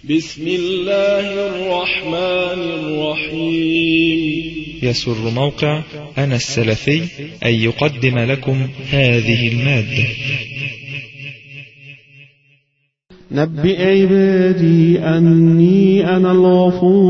بسم الله الرحمن الرحيم. يسر موقع أنا السلفي أن يقدم لكم هذه المادة. نبئ عبادي أني أنا الغفور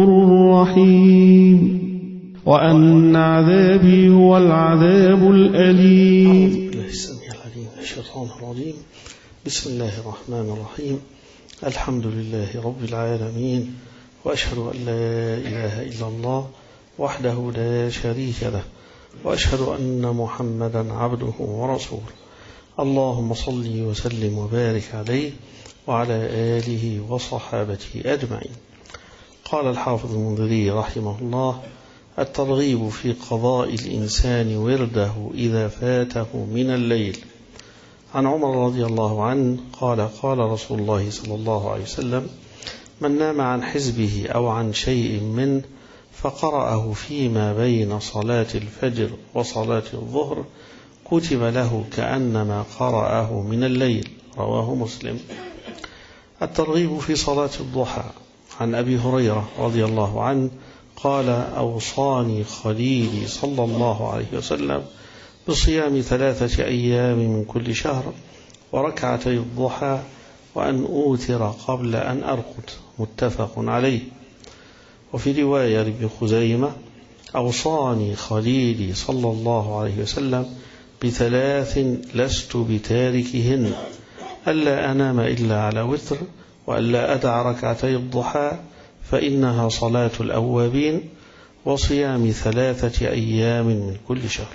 الرحيم وأن عذابي هو العذاب الأليم. أعوذ بالله السميع العليم من الشيطان الرجيم. بسم الله الرحمن الرحيم. الحمد لله رب العالمين، وأشهد أن لا إله إلا الله وحده لا شريك له، وأشهد أن محمدا عبده ورسوله. اللهم صل وسلم وبارك عليه وعلى آله وصحابته أجمعين. قال الحافظ المنذري رحمه الله: الترغيب في قضاء الإنسان ورده إذا فاته من الليل. عن عمر رضي الله عنه قال: قال رسول الله صلى الله عليه وسلم: من نام عن حزبه أو عن شيء منه فقرأه فيما بين صلاة الفجر وصلاة الظهر كتب له كأنما قرأه من الليل. رواه مسلم. الترغيب في صلاة الضحى. عن أبي هريرة رضي الله عنه قال: أوصاني خليلي صلى الله عليه وسلم بصيام 3 أيام من كل شهر وركعتي الضحى وأن أوتر قبل أن أرقد. متفق عليه. وفي رواية لابن خزيمة: أوصاني خليلي صلى الله عليه وسلم ب3 لست بتاركهن: ألا أنام إلا على وتر، وألا أدع ركعتي الضحى فإنها صلاة الأوابين، وصيام 3 أيام من كل شهر.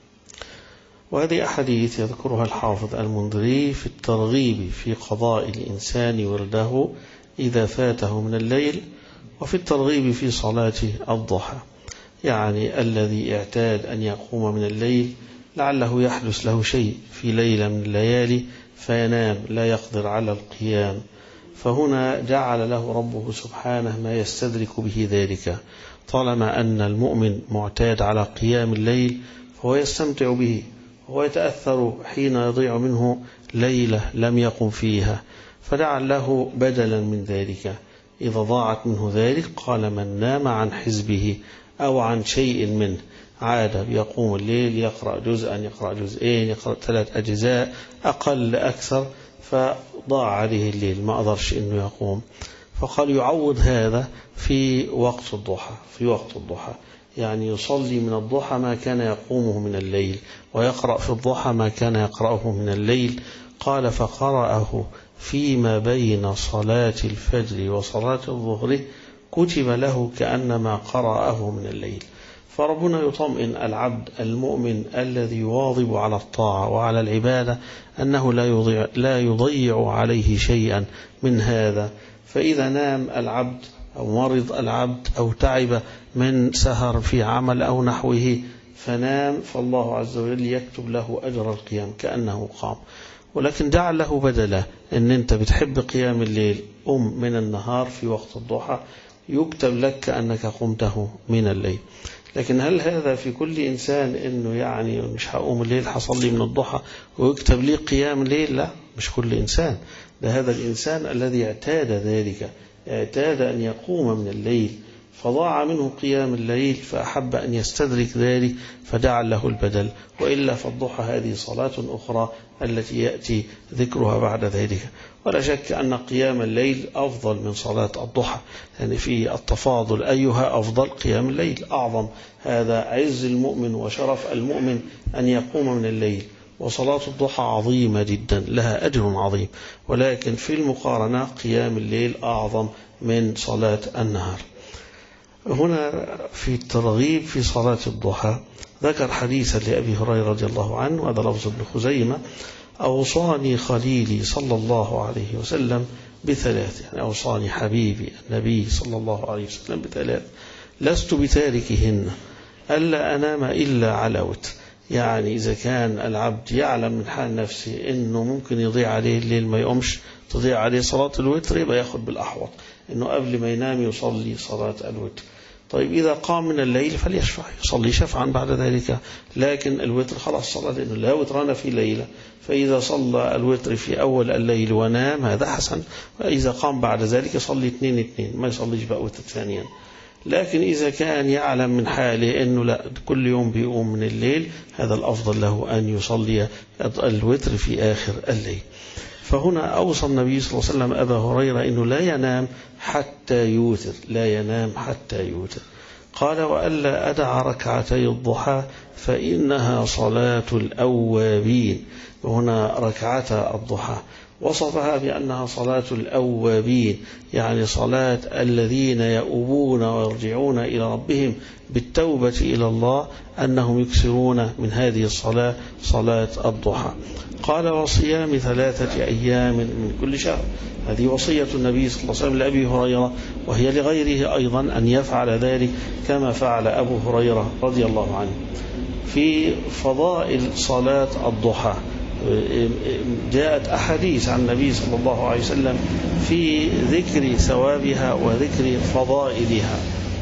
وهذه أحاديث يذكرها الحافظ المنذري في الترغيب في قضاء الإنسان ورده إذا فاته من الليل، وفي الترغيب في صلاة الضحى، يعني الذي اعتاد أن يقوم من الليل لعله يحدث له شيء في ليلة من الليالي فينام لا يقدر على القيام، فهنا جعل له ربه سبحانه ما يستدرك به ذلك. طالما أن المؤمن معتاد على قيام الليل فهو يستمتع به، هو يتأثر حين يضيع منه ليلة لم يقم فيها، فجعل له بدلا من ذلك. إذا ضاعت منه ذلك قال: من نام عن حزبه أو عن شيء منه، عاد يقوم الليل يقرأ جزءا، يقرأ جزئين، يقرأ 3 أجزاء أقل أكثر، فضاع عليه الليل ما أقدرش إنه يقوم، فقال يعوض هذا في وقت الضحى. في وقت الضحى يعني يصلي من الضحى ما كان يقومه من الليل، ويقرأ في الضحى ما كان يقرأه من الليل. قال: فقرأه فيما بين صلاة الفجر وصلاة الظهر كتب له كأنما قرأه من الليل. فربنا يطمئن العبد المؤمن الذي يواظب على الطاعة وعلى العبادة أنه لا يضيع عليه شيئا من هذا. فإذا نام العبد أو مرض العبد أو تعب من سهر في عمل أو نحوه فنام، فالله عز وجل يكتب له أجر القيام كأنه قام. ولكن جعل له بدلا أن أنت بتحب قيام الليل من النهار في وقت الضحى يكتب لك كأنك قمته من الليل. لكن هل هذا في كل إنسان إنه يعني مش هقوم الليل حصلي من الضحى ويكتب لي قيام الليل؟ لا، مش كل إنسان. ده هذا الإنسان الذي اعتاد ذلك، اعتاد أن يقوم من الليل فضاع منه قيام الليل فأحب أن يستدرك ذلك فجعل له البدل. وإلا فالضحى هذه صلاة أخرى التي يأتي ذكرها بعد ذلك. ولا شك أن قيام الليل أفضل من صلاة الضحى، يعني في التفاضل أيها أفضل؟ قيام الليل أعظم. هذا عز المؤمن وشرف المؤمن أن يقوم من الليل. وصلاة الضحى عظيمة جدا لها أجر عظيم، ولكن في المقارنة قيام الليل أعظم من صلاة النهار. هنا في الترغيب في صلاة الضحى ذكر حديثا لأبي هريرة رضي الله عنه، وهذا لفظ ابن خزيمة: أوصاني خليلي صلى الله عليه وسلم ب3، يعني أوصاني حبيبي النبي صلى الله عليه وسلم ب3 لست بتاركهن: ألا أنام إلا على وتر. يعني إذا كان العبد يعلم من حال نفسه إنه ممكن يضيع عليه الليل ما يقومش، تضيع عليه صلاة الوتر، يبقى ياخد بالأحوط إنه قبل ما ينام يصلي صلاة الوتر. طيب إذا قام من الليل فليشفع، يصلي شفعا بعد ذلك. لكن الوتر خلاص صلى، لأنه لا وتران في ليلة، فإذا صلى الوتر في أول الليل ونام هذا حسن، وإذا قام بعد ذلك يصلي 2-2، ما يصليش بقى وتر ثانيا. لكن إذا كان يعلم من حاله أنه لا كل يوم بيقوم من الليل، هذا الأفضل له أن يصلي الوتر في آخر الليل. فهنا أوصى النبي صلى الله عليه وسلم أبا هريرة أنه لا ينام حتى يوتر، لا ينام حتى يوتر. قال: وألا أدع ركعتي الضحى فإنها صلاة الأوابين. وهنا ركعتا الضحى وصفها بأنها صلاة الأوابين، يعني صلاة الذين يؤوبون ويرجعون إلى ربهم بالتوبة إلى الله، أنهم يكثرون من هذه الصلاة، صلاة الضحى. قال: وصيام 3 أيام من كل شهر. هذه وصية النبي صلى الله عليه وسلم لأبي هريرة، وهي لغيره أيضا أن يفعل ذلك كما فعل أبو هريرة رضي الله عنه. في فضائل صلاة الضحى جاءت أحاديث عن النبي صلى الله عليه وسلم في ذكر ثوابها وذكر فضائلها.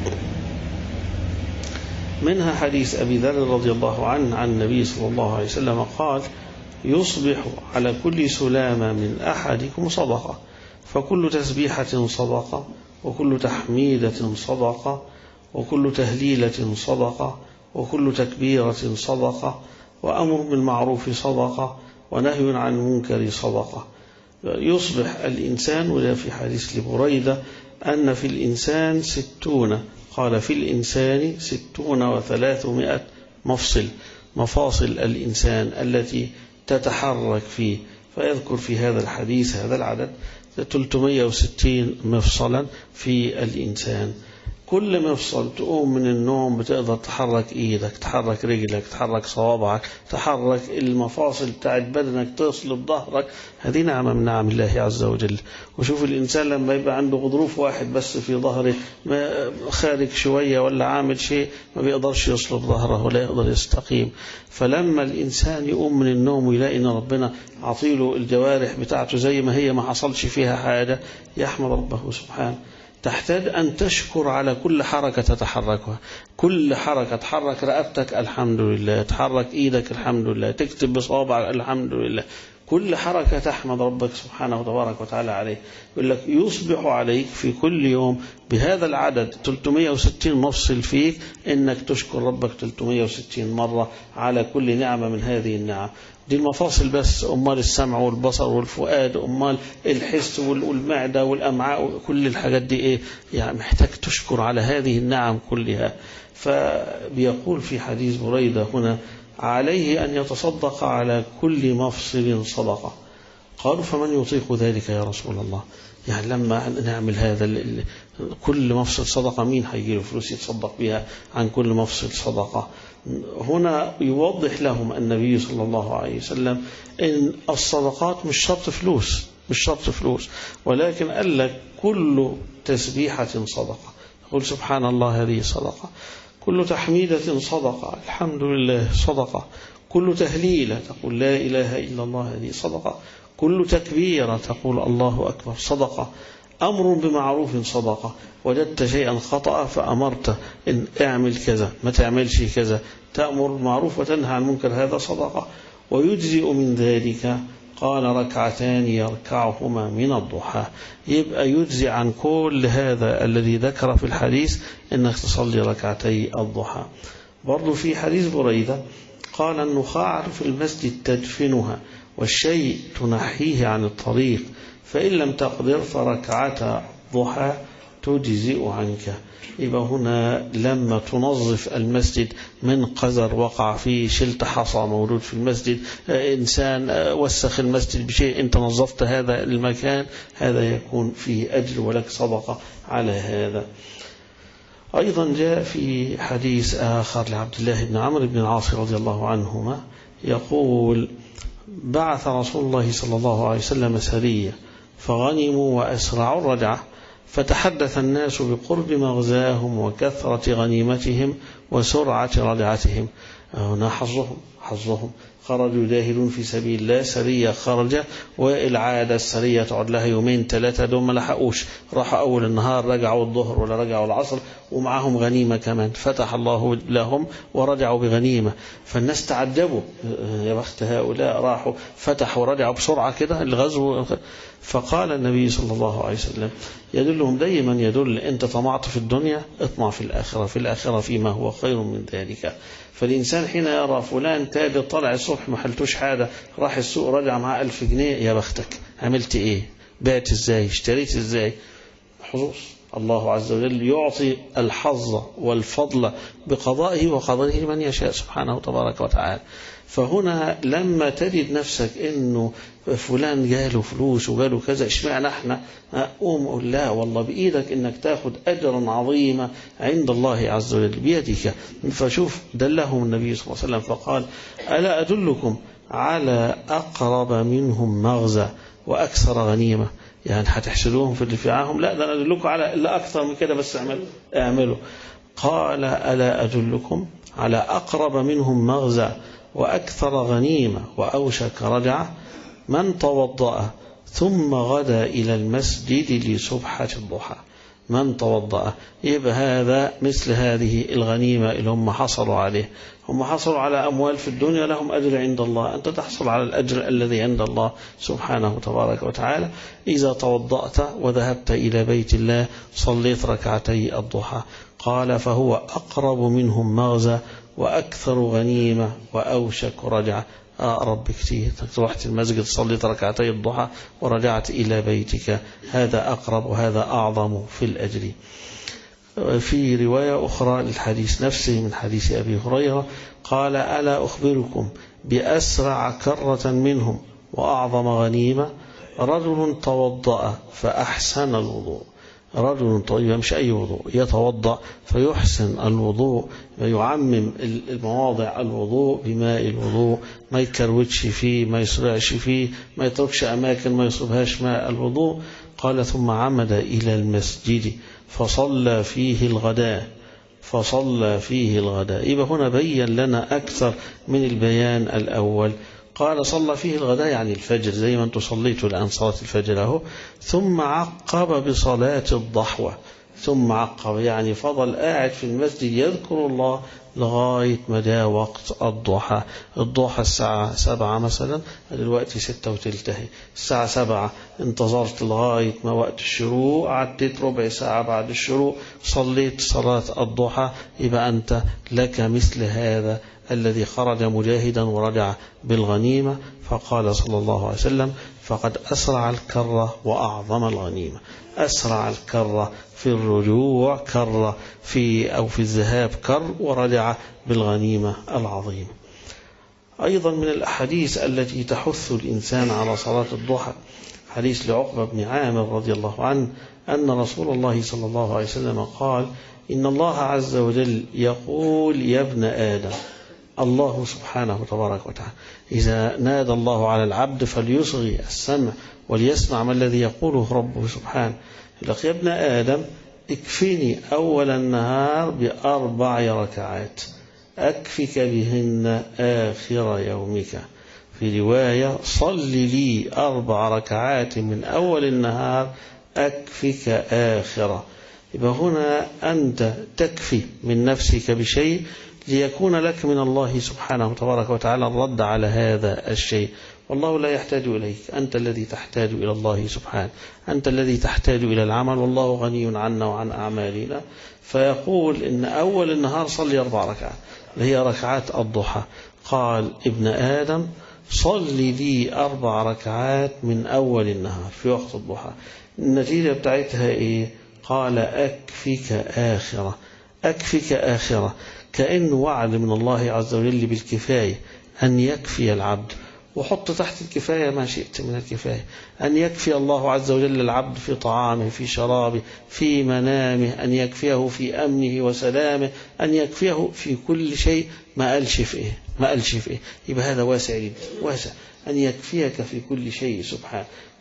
منها حديث أبي ذر رضي الله عنه عن النبي صلى الله عليه وسلم قال: يصبح على كل سلامة من أحدكم صدقة، فكل تسبيحة صدقة، وكل تحميدة صدقة، وكل تهليلة صدقة، وكل تكبيرة صدقة، وأمر بالمعروف صدقة، ونهي عن المنكر صدقة. يصبح الإنسان، وده في حديث لبريدة أن في الإنسان 60، قال: في الإنسان 60 و300 مفاصل الإنسان التي تتحرك فيه. فيذكر في هذا الحديث هذا العدد 360 مفصلا في الإنسان. كل مفصل تقوم من النوم بتقدر تحرك إيدك، تحرك رجلك، تحرك صوابعك، تحرك المفاصل بتاعت بدنك، تصلب ظهرك. هذه نعمة من نعم الله عز وجل. وشوف الإنسان لما يبقى عنده غضروف واحد بس في ظهره، خارج شوية ولا عامل شيء، ما بيقدرش يصلب ظهره ولا يقدر يستقيم. فلما الإنسان يقوم من النوم ويلاقي أن ربنا عطيله الجوارح بتاعته زي ما هي، ما حصلش فيها حاجة، يحمد ربه سبحانه. تحتاج أن تشكر على كل حركة تتحركها. كل حركة، تحرك رقبتك الحمد لله، تحرك إيدك الحمد لله، تكتب بصوابعك الحمد لله. كل حركة تحمد ربك سبحانه وتبارك وتعالى عليه. يقول لك يصبح عليك في كل يوم بهذا العدد 360 مفصل فيك، إنك تشكر ربك 360 مرة على كل نعمة من هذه النعم. دي المفاصل بس، أمال السمع والبصر والفؤاد، أمال الحس والمعدة والأمعاء، كل الحاجات دي إيه؟ يعني محتاج تشكر على هذه النعم كلها. فبيقول في حديث بريدة هنا: عليه أن يتصدق على كل مفصل صدقة. قالوا: فمن يطيق ذلك يا رسول الله؟ يعني لما نعمل هذا كل مفصل صدقة، مين هيجيله فلوس يتصدق بها عن كل مفصل صدقة؟ هنا يوضح لهم النبي صلى الله عليه وسلم إن الصدقات مش شرط فلوس، مش شرط فلوس، ولكن قال لك كل تسبيحة صدقة، قل سبحان الله هذه صدقة، كل تحميدة صدقة، الحمد لله صدقة، كل تهليلة تقول لا إله إلا الله هذه صدقة، كل تكبيرة تقول الله أكبر صدقة، أمر بمعروف صدقة، وجدت شيئا خطأ فأمرت إن اعمل كذا ما تعملش كذا، تأمر بالمعروف وتنهى عن المنكر، هذا صدقة. ويجزئ من ذلك قال 2 يركعهما من الضحى. يبقى يجزئ عن كل هذا الذي ذكر في الحديث إنك تصلي 2 الضحى. برضو في حديث بريدة قال: النخاع في المسجد تدفنها، والشيء تنحيه عن الطريق، فإن لم تقدر ف2 الضحى تجزئ عنك. يبقى هنا لما تنظف المسجد من قذر وقع فيه، شلت حصى موجود في المسجد، إنسان وسخ المسجد بشيء، أنت نظفت هذا المكان، هذا يكون فيه أجر ولك صدقة على هذا. أيضا جاء في حديث آخر لعبد الله بن عمرو بن العاص رضي الله عنهما يقول: بعث رسول الله صلى الله عليه وسلم سرية فغنموا وأسرعوا الرجعة، فتحدث الناس بقرب مغزاهم وكثرة غنيمتهم وسرعة رجعتهم. هنا حظهم. خرجوا يجاهدون في سبيل الله، سرية خرجة والعادة السرية تقعد لها يومين 3، دول ما لحقوش، راحوا أول النهار رجعوا الظهر ولا رجعوا العصر ومعهم غنيمة كمان، فتح الله لهم ورجعوا بغنيمة. فالناس تعجبوا، يا بخت هؤلاء راحوا فتحوا ورجعوا بسرعة كده الغزو. فقال النبي صلى الله عليه وسلم يدلهم دايما يدل، أنت طمعت في الدنيا اطمع في الآخرة، في الآخرة فيما هو خير من ذلك. فالإنسان حين يرى فلان تاجر طلع الصبح ما حلتوش حاجة، راح السوق رجع معاه 1000 جنيه، يا بختك، عملت إيه؟ بعت إزاي؟ اشتريت إزاي؟ حظوظ. الله عز وجل يعطي الحظ والفضل بقضائه وقدره من يشاء سبحانه تبارك وتعالى. فهنا لما تجد نفسك إنه فلان جاله فلوس وجاله كذا، اشمعنى احنا؟ قوم قول لا والله بإيدك إنك تاخد أجرا عظيما عند الله عز وجل بيدك. فشوف دلهم النبي صلى الله عليه وسلم فقال ألا أدلكم على أقرب منهم مغزى وأكثر غنيمة؟ يعني هتحسدوهم في اللي في عاهم؟ لا، ده أنا أدلكم على إلا أكثر من كده، بس اعملوا. قال ألا أدلكم على أقرب منهم مغزى وأكثر غنيمة وأوشك رجعة؟ من توضأ ثم غدا إلى المسجد لسبحة الضحى. من توضأ، يبقى هذا مثل هذه الغنيمة اللي هم حصلوا عليه. هم حصلوا على أموال في الدنيا لهم أجر عند الله، أنت تحصل على الأجر الذي عند الله سبحانه تبارك وتعالى إذا توضأت وذهبت إلى بيت الله صليت ركعتي الضحى. قال فهو أقرب منهم مغزى وأكثر غنيمة وأوشك رجعة. أقرب بكتير، رحت المسجد صليت ركعتي الضحى ورجعت إلى بيتك، هذا أقرب وهذا أعظم في الأجر. في رواية أخرى للحديث نفسه من حديث أبي هريرة قال ألا أخبركم بأسرع كرة منهم وأعظم غنيمة؟ رجل توضأ فأحسن الوضوء. رجل طيب مش أي وضوء، يتوضأ فيحسن الوضوء، يعمم المواضع الوضوء بماء الوضوء، ما يكروتش فيه، ما يسرعش فيه، ما يتركش أماكن ما يصبهاش ماء الوضوء. قال ثم عمد إلى المسجد فصلى فيه الغداء. فصلى فيه الغداء، يبقى هنا بين لنا أكثر من البيان الأول. قال صلى فيه الغداء يعني الفجر، زي ما انتم صليتوا الآن صلاة الفجر اهو. ثم عقب بصلاة الضحوة. ثم عقب يعني فضل قاعد في المسجد يذكر الله لغاية مدى وقت الضحى. الضحى الساعة 7 مثلا، دلوقتي 6 وتلتهي، الساعة 7 انتظرت لغاية ما وقت الشروق، عديت ربع ساعة بعد الشروق صليت صلاة الضحى، يبقى أنت لك مثل هذا الذي خرج مجاهدا ورجع بالغنيمة. فقال صلى الله عليه وسلم فقد أسرع الكرة وأعظم الغنيمة. أسرع الكرة في الرجوع كرة، في الذهاب كر، ورجع بالغنيمة العظيم. أيضا من الأحاديث التي تحث الإنسان على صلاة الضحى حديث لعقبة بن عامر رضي الله عنه أن رسول الله صلى الله عليه وسلم قال إن الله عز وجل يقول يا ابن آدم. الله سبحانه تبارك وتعالى إذا نادى الله على العبد فليصغي السمع وليسمع ما الذي يقوله ربه سبحانه. يقول يا ابن آدم اكفني أول النهار ب4 ركعات أكفك بهن آخر يومك. في رواية صل لي 4 ركعات من أول النهار أكفك آخرة. يبقى هنا أنت تكفي من نفسك بشيء ليكون لك من الله سبحانه تبارك وتعالى الرد على هذا الشيء. والله لا يحتاج إليك، أنت الذي تحتاج إلى الله سبحانه، أنت الذي تحتاج إلى العمل، والله غني عنا وعن أعمالنا. فيقول إن أول النهار صلي 4 ركعات اللي هي ركعات الضحى. قال ابن آدم صل لي 4 ركعات من أول النهار في وقت الضحى. النتيجة بتاعتها إيه؟ قال أكفك آخرة. أكفك آخرة، كأن وعد من الله عز وجل بالكفاية، أن يكفي العبد، وحط تحت الكفاية ما شئت من الكفاية، أن يكفي الله عز وجل العبد في طعامه، في شرابه، في منامه، أن يكفيه في أمنه وسلامه، أن يكفيه في كل شيء. ما قالش في إيه؟ ما قالش في إيه؟ يبقى هذا واسع جدا، واسع أن يكفيك في كل شيء سبحانه.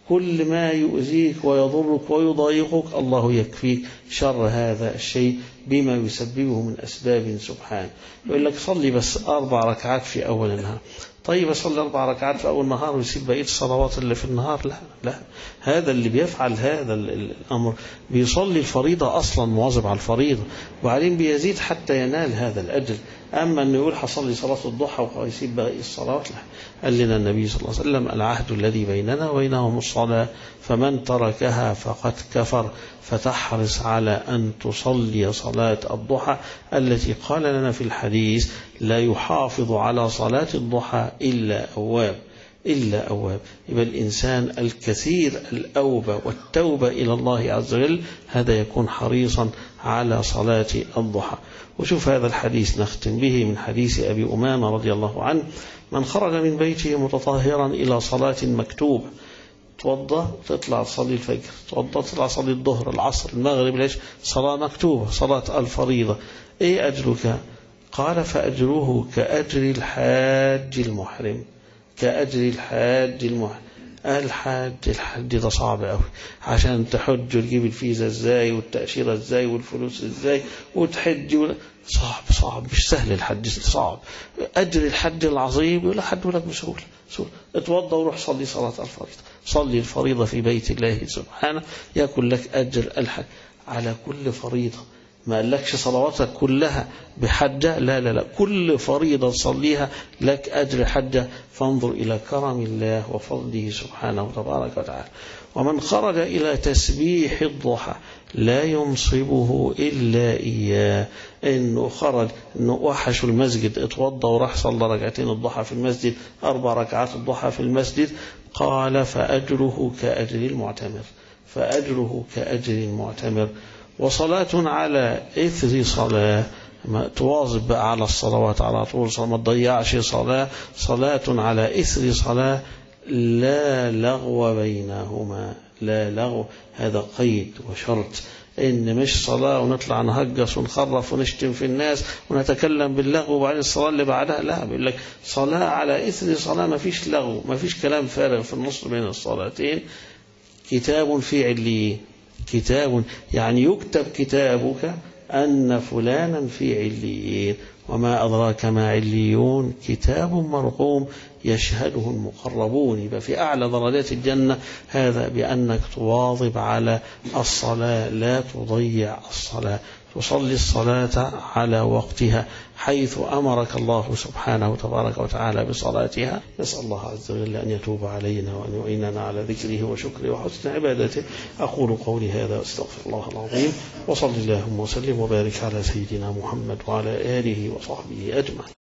كل ما يؤذيك ويضرك ويضايقك الله يكفيك شر هذا الشيء بما يسببه من أسباب سبحان. يقول لك صلي بس 4 ركعات في أول النهار. طيب أصلي 4 ركعات في أول النهار ويسيب بقية الصلوات اللي في النهار؟ لا لا، هذا اللي بيفعل هذا الأمر بيصلي الفريضة أصلا، مواظب على الفريضة، وبعدين بيزيد حتى ينال هذا الأجر. أما أنه يقول حصلي صلاة الضحى ويسيب باقي الصلوات، لا. قال لنا النبي صلى الله عليه وسلم العهد الذي بيننا وبينهم الصلاة فمن تركها فقد كفر، فتحرص على أن تصلي صلاة الضحى التي قال لنا في الحديث لا يحافظ على صلاة الضحى إلا أواب. إلا أواب. يبقى الإنسان الكثير الأوبة والتوبة إلى الله عز وجل هذا يكون حريصا على صلاة الضحى. وشوف هذا الحديث نختم به من حديث أبي أمامة رضي الله عنه: من خرج من بيته متطهرا إلى صلاة مكتوبة، توضى تطلع تصلي الفجر، توضى تطلع تصلي الظهر العصر المغرب، ليش؟ صلاة مكتوبة، صلاة الفريضة. إيه أجرك؟ قال فأجره كأجر الحاج المحرم. كأجر الحاج المحرم. الحاج ده صعب قوي، عشان تحج وتجيب الفيزا ازاي والتأشيرة ازاي والفلوس ازاي وتحج صعب مش سهل. الحج صعب. أجر الحج العظيم يقول حج لك بسهولة. اتوضى وروح صلي صلاة الفريضة، صلي الفريضة في بيت الله سبحانه يكون لك أجر الحج على كل فريضة. ما قالكش صلواتك كلها بحجة، لا لا لا، كل فريضة تصليها لك أجر حجة. فانظر إلى كرم الله وفضله سبحانه تبارك وتعالى. ومن خرج إلى تسبيح الضحى لا ينصبه إلا إياه. إنه خرج، إنه وحش المسجد، اتوضى وراح صلى ركعتين الضحى في المسجد، 4 ركعات الضحى في المسجد، قال فأجره كأجر المعتمر. فأجره كأجر المعتمر. وصلاة على إثر صلاة، ما تواظب بقى على الصلوات على طول، ما تضيعش صلاة. صلاة على إثر صلاة لا لغو بينهما. لا لغو، هذا قيد وشرط، إن مش صلاة ونطلع نهجس ونخرف ونشتم في الناس ونتكلم باللغو وبعدين الصلاة اللي بعدها لا. بيقول لك صلاة على إثر صلاة، ما فيش لغو، ما فيش كلام فارغ في النص بين الصلاتين. كتاب في عليين، كتاب يعني يكتب كتابك أن فلانا في عليين. وما أدراك ما عليون؟ كتاب مرقوم يشهده المقربون. يبقى في أعلى درجات الجنة هذا بأنك تواظب على الصلاة، لا تضيع الصلاة، تصلي الصلاة على وقتها حيث أمرك الله سبحانه تبارك وتعالى بصلاتها. نسأل الله عز وجل أن يتوب علينا وأن يعيننا على ذكره وشكره وحسن عبادته. أقول قولي هذا واستغفر الله العظيم، وصلى اللهم وسلم وبارك على سيدنا محمد وعلى آله وصحبه أجمعين.